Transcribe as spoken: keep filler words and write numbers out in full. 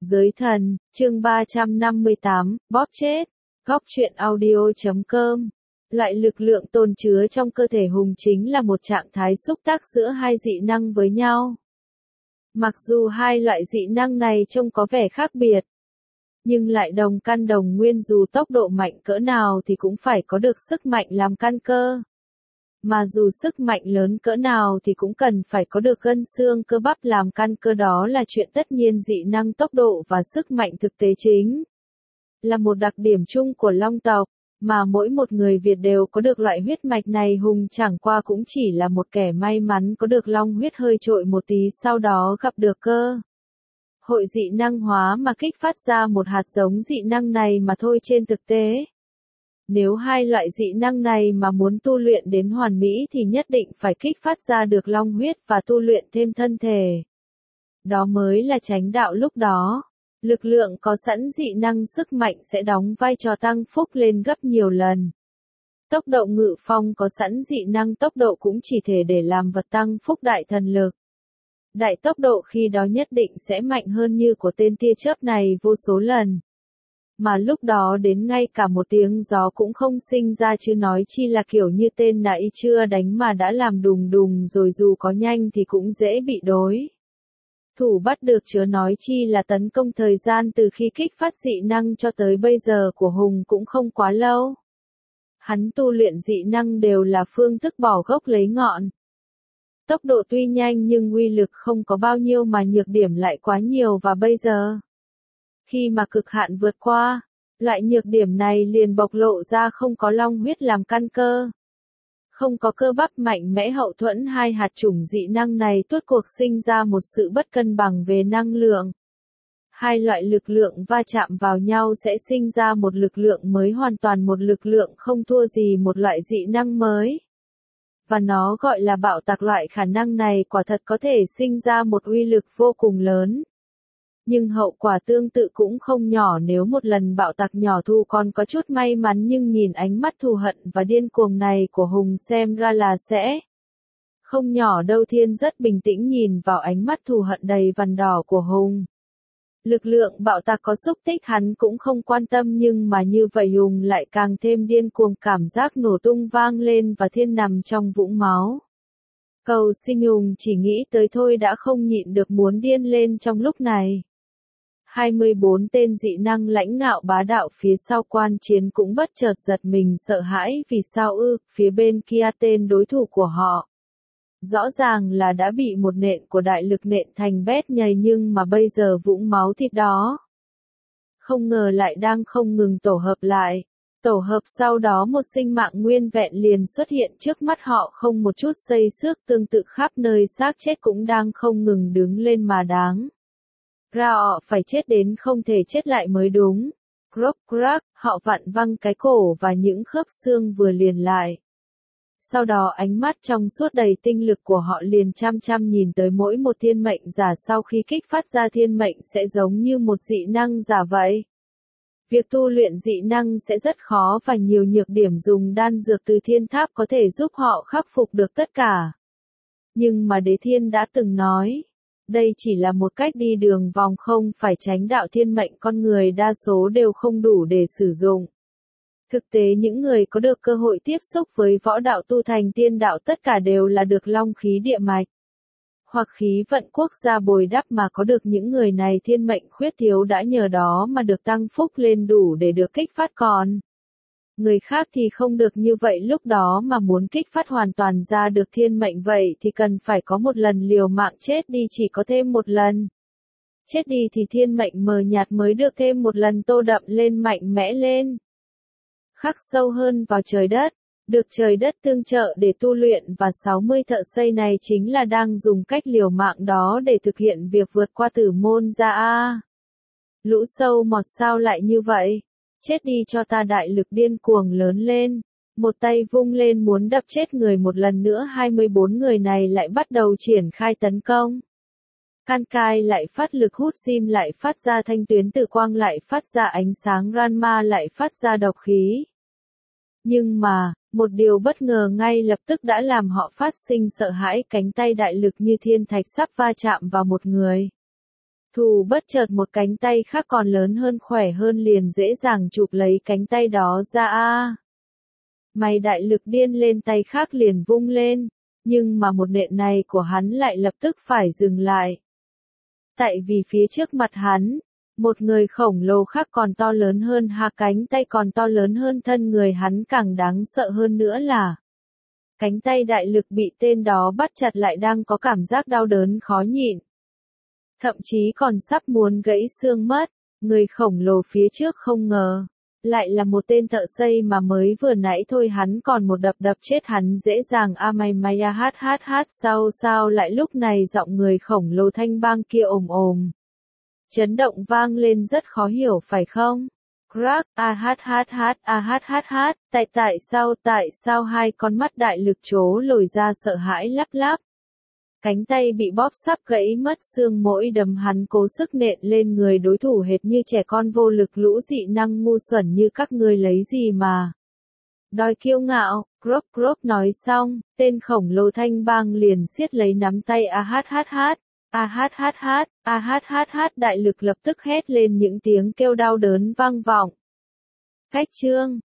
Giới thần, chương ba trăm năm mươi tám, bóp chết. Góc truyện audio chấm com. Loại lực lượng tồn chứa trong cơ thể Hùng chính là một trạng thái xúc tác giữa hai dị năng với nhau. Mặc dù hai loại dị năng này trông có vẻ khác biệt, nhưng lại đồng căn đồng nguyên, dù tốc độ mạnh cỡ nào thì cũng phải có được sức mạnh làm căn cơ. Mà dù sức mạnh lớn cỡ nào thì cũng cần phải có được gân xương cơ bắp làm căn cơ, đó là chuyện tất nhiên. Dị năng tốc độ và sức mạnh thực tế chính là một đặc điểm chung của Long tộc, mà mỗi một người Việt đều có được loại huyết mạch này. Hùng chẳng qua cũng chỉ là một kẻ may mắn có được long huyết hơi trội một tí, sau đó gặp được cơ hội dị năng hóa mà kích phát ra một hạt giống dị năng này mà thôi. Trên thực tế, nếu hai loại dị năng này mà muốn tu luyện đến hoàn mỹ thì nhất định phải kích phát ra được long huyết và tu luyện thêm thân thể. Đó mới là chánh đạo. Lúc đó, lực lượng có sẵn dị năng sức mạnh sẽ đóng vai trò tăng phúc lên gấp nhiều lần. Tốc độ Ngự Phong có sẵn dị năng tốc độ cũng chỉ thể để làm vật tăng phúc đại thần lực. Đại tốc độ khi đó nhất định sẽ mạnh hơn như của tên tia chớp này vô số lần. Mà lúc đó đến ngay cả một tiếng gió cũng không sinh ra, chứ nói chi là kiểu như tên nãy chưa đánh mà đã làm đùng đùng rồi, dù có nhanh thì cũng dễ bị đối thủ bắt được, chớ nói chi là tấn công. Thời gian từ khi kích phát dị năng cho tới bây giờ của Hùng cũng không quá lâu. Hắn tu luyện dị năng đều là phương thức bỏ gốc lấy ngọn. Tốc độ tuy nhanh nhưng uy lực không có bao nhiêu mà nhược điểm lại quá nhiều, và bây giờ, khi mà cực hạn vượt qua, loại nhược điểm này liền bộc lộ ra. Không có long huyết làm căn cơ, không có cơ bắp mạnh mẽ hậu thuẫn, hai hạt chủng dị năng này tuốt cuộc sinh ra một sự bất cân bằng về năng lượng. Hai loại lực lượng va chạm vào nhau sẽ sinh ra một lực lượng mới, hoàn toàn một lực lượng không thua gì một loại dị năng mới. Và nó gọi là bạo tạc. Loại khả năng này quả thật có thể sinh ra một uy lực vô cùng lớn. Nhưng hậu quả tương tự cũng không nhỏ. Nếu một lần bạo tạc nhỏ Thu còn có chút may mắn, nhưng nhìn ánh mắt thù hận và điên cuồng này của Hùng xem ra là sẽ không nhỏ đâu. Thiên rất bình tĩnh nhìn vào ánh mắt thù hận đầy vằn đỏ của Hùng. Lực lượng bạo tạc có xúc tích hắn cũng không quan tâm, nhưng mà như vậy Hùng lại càng thêm điên cuồng. Cảm giác nổ tung vang lên và Thiên nằm trong vũng máu cầu xin. Hùng chỉ nghĩ tới thôi đã không nhịn được muốn điên lên trong lúc này. hai mươi bốn tên dị năng lãnh ngạo bá đạo phía sau quan chiến cũng bất chợt giật mình sợ hãi. Vì sao ư? Phía bên kia tên đối thủ của họ rõ ràng là đã bị một nện của đại lực nện thành bét nhầy, nhưng mà bây giờ vũng máu thịt đó không ngờ lại đang không ngừng tổ hợp lại. Tổ hợp sau đó một sinh mạng nguyên vẹn liền xuất hiện trước mắt họ, không một chút xây xước. Tương tự khắp nơi xác chết cũng đang không ngừng đứng lên mà đáng ra họ phải chết đến không thể chết lại mới đúng. Crop crack, họ vặn văng cái cổ và những khớp xương vừa liền lại. Sau đó ánh mắt trong suốt đầy tinh lực của họ liền chăm chăm nhìn tới mỗi một thiên mệnh giả. Sau khi kích phát ra thiên mệnh sẽ giống như một dị năng giả vậy. Việc tu luyện dị năng sẽ rất khó và nhiều nhược điểm dùng đan dược từ thiên tháp có thể giúp họ khắc phục được tất cả. Nhưng mà Đế Thiên đã từng nói, đây chỉ là một cách đi đường vòng, không phải chánh đạo. Thiên mệnh con người đa số đều không đủ để sử dụng. Thực tế những người có được cơ hội tiếp xúc với võ đạo tu thành tiên đạo tất cả đều là được long khí địa mạch hoặc khí vận quốc gia bồi đắp, mà có được những người này thiên mệnh khuyết thiếu đã nhờ đó mà được tăng phúc lên đủ để được kích phát, còn người khác thì không được như vậy. Lúc đó mà muốn kích phát hoàn toàn ra được thiên mệnh vậy thì cần phải có một lần liều mạng chết đi. Chỉ có thêm một lần chết đi thì thiên mệnh mờ nhạt mới được thêm một lần tô đậm lên, mạnh mẽ lên, khắc sâu hơn vào trời đất, được trời đất tương trợ để tu luyện. Và sáu mươi thợ xây này chính là đang dùng cách liều mạng đó để thực hiện việc vượt qua tử môn ra. A lũ sâu mọt sao lại như vậy? Chết đi cho ta! Đại lực điên cuồng lớn lên, một tay vung lên muốn đập chết người một lần nữa. hai mươi bốn người này lại bắt đầu triển khai tấn công. Can Cai lại phát lực hút, Sim lại phát ra thanh tuyến tử quang, lại phát ra ánh sáng Ranma, lại phát ra độc khí. Nhưng mà, một điều bất ngờ ngay lập tức đã làm họ phát sinh sợ hãi. Cánh tay đại lực như thiên thạch sắp va chạm vào một người. Thù bất chợt một cánh tay khác còn lớn hơn khỏe hơn liền dễ dàng chụp lấy cánh tay đó ra a. Mày đại lực điên lên tay khác liền vung lên, nhưng mà một nện này của hắn lại lập tức phải dừng lại. Tại vì phía trước mặt hắn, một người khổng lồ khác còn to lớn hơn ha cánh tay còn to lớn hơn thân người hắn càng đáng sợ hơn nữa là cánh tay đại lực bị tên đó bắt chặt lại đang có cảm giác đau đớn khó nhịn. Thậm chí còn sắp muốn gãy xương mất, người khổng lồ phía trước không ngờ. Lại là một tên thợ xây mà mới vừa nãy thôi hắn còn một đập đập chết hắn dễ dàng a mày mày a hát hát hát sao sao lại lúc này giọng người khổng lồ thanh bang kia ồm ồm. Chấn động vang lên rất khó hiểu phải không? Crack a hát hát hát a hát hát hát tại tại sao tại sao hai con mắt đại lực trố lồi ra sợ hãi lắp lắp. Cánh tay bị bóp sắp gãy mất xương mỗi đấm hắn cố sức nện lên người đối thủ hệt như trẻ con vô lực lũ dị năng ngu xuẩn như các ngươi lấy gì mà. Đòi kiêu ngạo, Grop Grop nói xong, tên khổng lồ thanh bang liền siết lấy nắm tay a hát hát hát, a hát hát hát, a hát hát hát đại lực lập tức hét lên những tiếng kêu đau đớn vang vọng. Cách chương